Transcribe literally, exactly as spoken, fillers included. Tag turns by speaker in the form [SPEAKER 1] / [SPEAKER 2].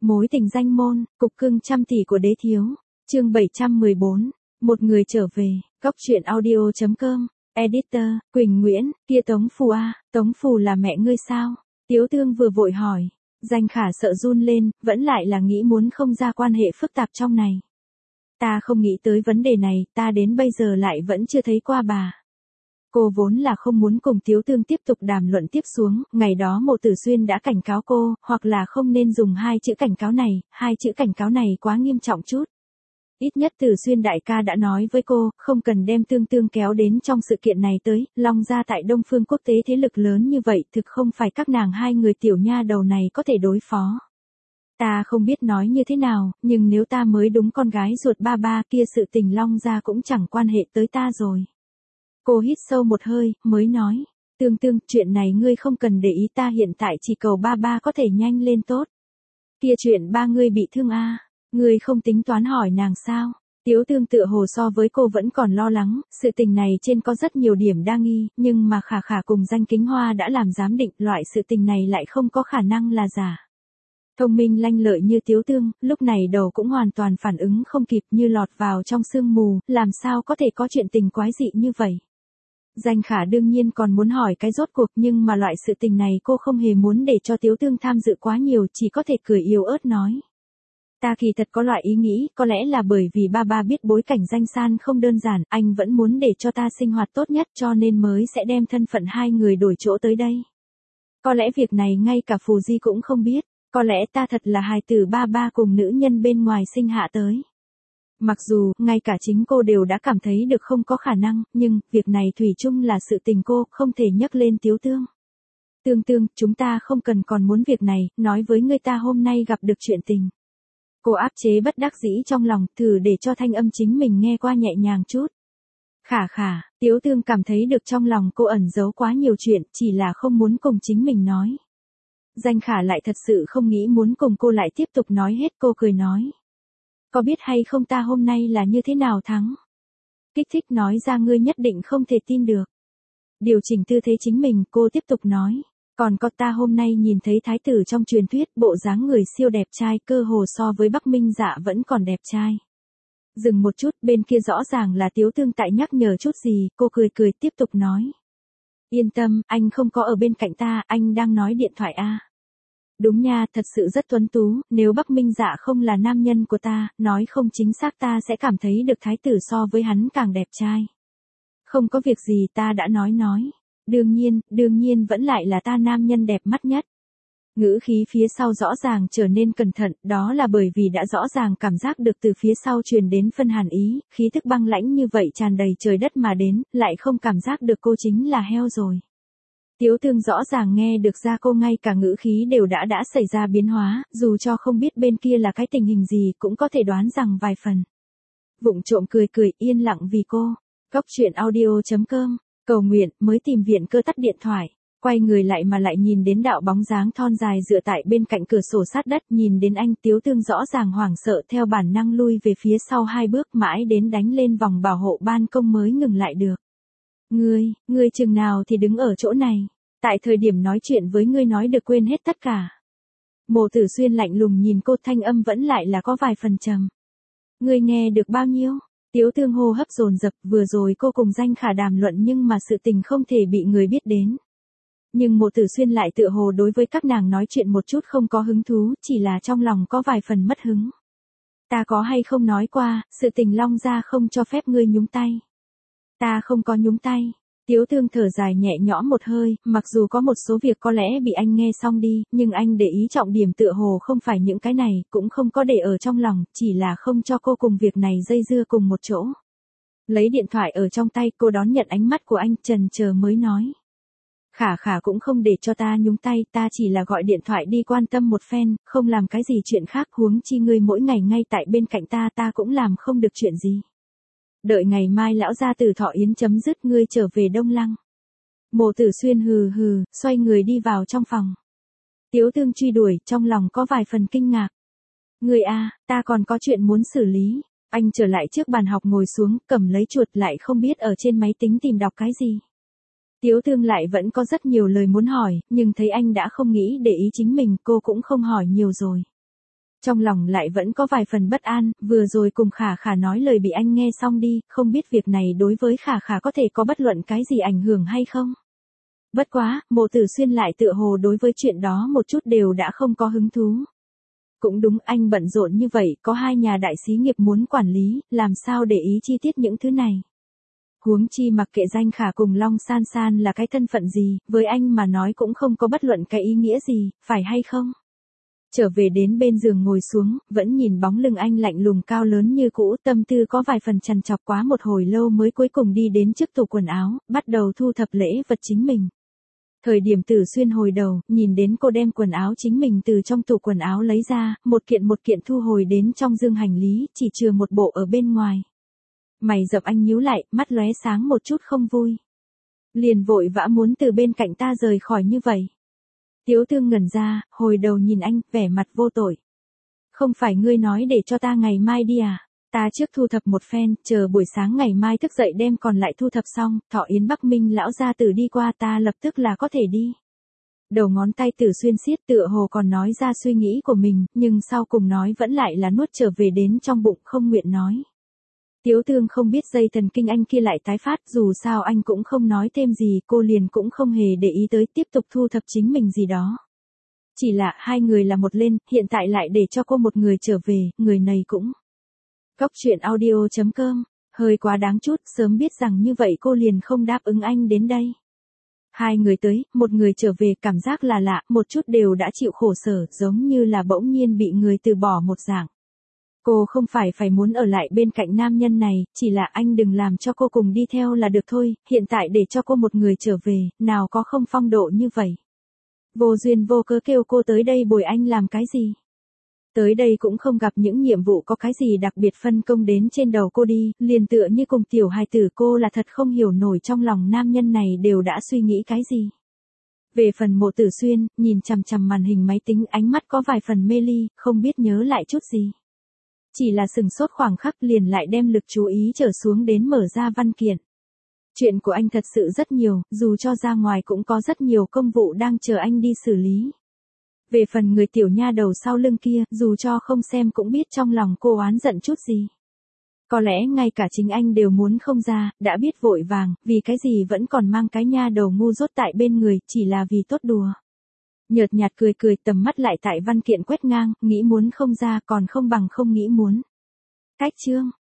[SPEAKER 1] Mối tình danh môn, cục cưng trăm tỷ của đế thiếu. Chương bảy trăm mười bốn. Một người trở về. Góc truyện audio chấm com. Editor, Quỳnh Nguyễn. Kia Tống Phù à, Tống Phù là mẹ ngươi sao? Tiếu Thương vừa vội hỏi. Danh Khả sợ run lên, vẫn lại là nghĩ muốn không ra quan hệ phức tạp trong này. Ta không nghĩ tới vấn đề này, ta đến bây giờ lại vẫn chưa thấy qua bà. Cô vốn là không muốn cùng Tiếu Thương tiếp tục đàm luận tiếp xuống, ngày đó Mộ Tử Xuyên đã cảnh cáo cô, hoặc là không nên dùng hai chữ cảnh cáo này, hai chữ cảnh cáo này quá nghiêm trọng chút. Ít nhất Tử Xuyên đại ca đã nói với cô, không cần đem Tương Tương kéo đến trong sự kiện này tới, Long gia tại Đông Phương quốc tế thế lực lớn như vậy thực không phải các nàng hai người tiểu nha đầu này có thể đối phó. Ta không biết nói như thế nào, nhưng nếu ta mới đúng con gái ruột ba ba kia sự tình Long gia cũng chẳng quan hệ tới ta rồi. Cô hít sâu một hơi, mới nói, Tương Tương, chuyện này ngươi không cần để ý, ta hiện tại chỉ cầu ba ba có thể nhanh lên tốt. Kia chuyện ba ngươi bị thương a, à? Ngươi không tính toán hỏi nàng sao? Tiếu Thương tựa hồ so với cô vẫn còn lo lắng, sự tình này trên có rất nhiều điểm đa nghi, nhưng mà Khả Khả cùng Danh Kính Hoa đã làm giám định, loại sự tình này lại không có khả năng là giả. Thông minh lanh lợi như Tiếu Thương, lúc này đầu cũng hoàn toàn phản ứng không kịp, như lọt vào trong sương mù, làm sao có thể có chuyện tình quái dị như vậy. Danh Khả đương nhiên còn muốn hỏi cái rốt cuộc, nhưng mà loại sự tình này cô không hề muốn để cho Tiếu Thương tham dự quá nhiều, chỉ có thể cười yếu ớt nói. Ta kỳ thật có loại ý nghĩ, có lẽ là bởi vì ba ba biết bối cảnh Danh San không đơn giản, anh vẫn muốn để cho ta sinh hoạt tốt nhất cho nên mới sẽ đem thân phận hai người đổi chỗ tới đây. Có lẽ việc này ngay cả Phù Di cũng không biết, có lẽ ta thật là hài tử ba ba cùng nữ nhân bên ngoài sinh hạ tới. Mặc dù, ngay cả chính cô đều đã cảm thấy được không có khả năng, nhưng, việc này thủy chung là sự tình cô, không thể nhắc lên Tiếu Thương. Tương Tương, chúng ta không cần còn muốn việc này, nói với người ta hôm nay gặp được chuyện tình. Cô áp chế bất đắc dĩ trong lòng, thử để cho thanh âm chính mình nghe qua nhẹ nhàng chút. Khả Khả, Tiếu Thương cảm thấy được trong lòng cô ẩn giấu quá nhiều chuyện, chỉ là không muốn cùng chính mình nói. Danh Khả lại thật sự không nghĩ muốn cùng cô lại tiếp tục nói hết, cô cười nói. Có biết hay không ta hôm nay là như thế nào thắng? Kích thích nói ra ngươi nhất định không thể tin được. Điều chỉnh tư thế chính mình, cô tiếp tục nói. Còn có ta hôm nay nhìn thấy thái tử trong truyền thuyết, bộ dáng người siêu đẹp trai, cơ hồ so với Bắc Minh Dạ vẫn còn đẹp trai. Dừng một chút, bên kia rõ ràng là Tiếu Thương tại nhắc nhở chút gì, cô cười cười tiếp tục nói. Yên tâm, anh không có ở bên cạnh ta, anh đang nói điện thoại a. Đúng nha, thật sự rất tuấn tú, nếu Bắc Minh Dạ không là nam nhân của ta, nói không chính xác ta sẽ cảm thấy được thái tử so với hắn càng đẹp trai. Không có việc gì, ta đã nói nói. Đương nhiên, đương nhiên vẫn lại là ta nam nhân đẹp mắt nhất. Ngữ khí phía sau rõ ràng trở nên cẩn thận, đó là bởi vì đã rõ ràng cảm giác được từ phía sau truyền đến phân hàn ý, khí thức băng lãnh như vậy tràn đầy trời đất mà đến, lại không cảm giác được cô chính là heo rồi. Tiếu Thương rõ ràng nghe được ra cô ngay cả ngữ khí đều đã đã xảy ra biến hóa, dù cho không biết bên kia là cái tình hình gì cũng có thể đoán rằng vài phần. Vụng trộm cười cười yên lặng vì cô. Góc truyện audio chấm com. Cầu nguyện, mới tìm viện cơ tắt điện thoại. Quay người lại mà lại nhìn đến đạo bóng dáng thon dài dựa tại bên cạnh cửa sổ sát đất, nhìn đến anh. Tiếu Thương rõ ràng hoảng sợ theo bản năng lui về phía sau hai bước, mãi đến đánh lên vòng bảo hộ ban công mới ngừng lại được. Ngươi, ngươi chừng nào thì đứng ở chỗ này. Tại thời điểm nói chuyện với ngươi nói được quên hết tất cả. Mộ Tử Xuyên lạnh lùng nhìn cô, thanh âm vẫn lại là có vài phần trầm. Ngươi nghe được bao nhiêu? Tiếu Thương hô hấp dồn dập, vừa rồi cô cùng Danh Khả đàm luận nhưng mà sự tình không thể bị người biết đến. Nhưng Mộ Tử Xuyên lại tựa hồ đối với các nàng nói chuyện một chút không có hứng thú, chỉ là trong lòng có vài phần mất hứng. Ta có hay không nói qua, sự tình Long gia không cho phép ngươi nhúng tay. Ta không có nhúng tay. Tiếu Thương thở dài nhẹ nhõm một hơi, mặc dù có một số việc có lẽ bị anh nghe xong đi, nhưng anh để ý trọng điểm tựa hồ không phải những cái này, cũng không có để ở trong lòng, chỉ là không cho cô cùng việc này dây dưa cùng một chỗ. Lấy điện thoại ở trong tay, cô đón nhận ánh mắt của anh, chần chờ mới nói. Khả Khả cũng không để cho ta nhúng tay, ta chỉ là gọi điện thoại đi quan tâm một phen, không làm cái gì chuyện khác, huống chi ngươi mỗi ngày ngay tại bên cạnh ta, ta cũng làm không được chuyện gì. Đợi ngày mai lão gia tử thọ yến chấm dứt ngươi trở về Đông Lăng. Mộ Tử Xuyên hừ hừ, xoay người đi vào trong phòng. Tiếu Thương truy đuổi, trong lòng có vài phần kinh ngạc. Ngươi a, ta còn có chuyện muốn xử lý. Anh trở lại trước bàn học ngồi xuống, cầm lấy chuột lại không biết ở trên máy tính tìm đọc cái gì. Tiếu Thương lại vẫn có rất nhiều lời muốn hỏi, nhưng thấy anh đã không nghĩ để ý chính mình, cô cũng không hỏi nhiều rồi. Trong lòng lại vẫn có vài phần bất an, vừa rồi cùng Khả Khả nói lời bị anh nghe xong đi, không biết việc này đối với Khả Khả có thể có bất luận cái gì ảnh hưởng hay không. Bất quá, Mộ Tử Xuyên lại tựa hồ đối với chuyện đó một chút đều đã không có hứng thú. Cũng đúng, anh bận rộn như vậy, có hai nhà đại xí nghiệp muốn quản lý, làm sao để ý chi tiết những thứ này. Huống chi mặc kệ Danh Khả cùng Long San San là cái thân phận gì, với anh mà nói cũng không có bất luận cái ý nghĩa gì, phải hay không? Trở về đến bên giường ngồi xuống, vẫn nhìn bóng lưng anh lạnh lùng cao lớn như cũ, tâm tư có vài phần trằn trọc quá một hồi lâu mới cuối cùng đi đến trước tủ quần áo, bắt đầu thu thập lễ vật chính mình. Thời điểm Tử Xuyên hồi đầu, nhìn đến cô đem quần áo chính mình từ trong tủ quần áo lấy ra, một kiện một kiện thu hồi đến trong dương hành lý, chỉ chừa một bộ ở bên ngoài. Mày rậm anh nhíu lại, mắt lóe sáng một chút không vui. Liền vội vã muốn từ bên cạnh ta rời khỏi như vậy. Tiếu Thương ngẩn ra, hồi đầu nhìn anh, vẻ mặt vô tội. Không phải ngươi nói để cho ta ngày mai đi à? Ta trước thu thập một phen, chờ buổi sáng ngày mai thức dậy đem còn lại thu thập xong, Thọ Yến Bắc Minh lão gia tử đi qua ta lập tức là có thể đi. Đầu ngón tay Tử Xuyên siết tựa hồ còn nói ra suy nghĩ của mình, nhưng sau cùng nói vẫn lại là nuốt trở về đến trong bụng không nguyện nói. Tiếu Thương không biết dây thần kinh anh kia lại tái phát, dù sao anh cũng không nói thêm gì, cô liền cũng không hề để ý tới, tiếp tục thu thập chính mình gì đó. Chỉ là hai người là một lên, hiện tại lại để cho cô một người trở về, người này cũng. Góc truyện audio chấm com, hơi quá đáng chút, sớm biết rằng như vậy cô liền không đáp ứng anh đến đây. Hai người tới, một người trở về, cảm giác là lạ, một chút đều đã chịu khổ sở, giống như là bỗng nhiên bị người từ bỏ một dạng. Cô không phải phải muốn ở lại bên cạnh nam nhân này, chỉ là anh đừng làm cho cô cùng đi theo là được thôi, hiện tại để cho cô một người trở về, nào có không phong độ như vậy. Vô duyên vô cớ kêu cô tới đây bồi anh làm cái gì? Tới đây cũng không gặp những nhiệm vụ có cái gì đặc biệt phân công đến trên đầu cô đi, liền tựa như cùng tiểu hài tử, cô là thật không hiểu nổi trong lòng nam nhân này đều đã suy nghĩ cái gì. Về phần Mộ Tử Xuyên, nhìn chằm chằm màn hình máy tính, ánh mắt có vài phần mê ly, không biết nhớ lại chút gì. Chỉ là sừng sốt khoảng khắc liền lại đem lực chú ý trở xuống đến mở ra văn kiện. Chuyện của anh thật sự rất nhiều, dù cho ra ngoài cũng có rất nhiều công vụ đang chờ anh đi xử lý. Về phần người tiểu nha đầu sau lưng kia, dù cho không xem cũng biết trong lòng cô oán giận chút gì. Có lẽ ngay cả chính anh đều muốn không ra, đã biết vội vàng, vì cái gì vẫn còn mang cái nha đầu ngu dốt tại bên người, chỉ là vì tốt đùa. Nhợt nhạt cười cười, tầm mắt lại tại văn kiện quét ngang, nghĩ muốn không ra còn không bằng không nghĩ muốn. Cách chương.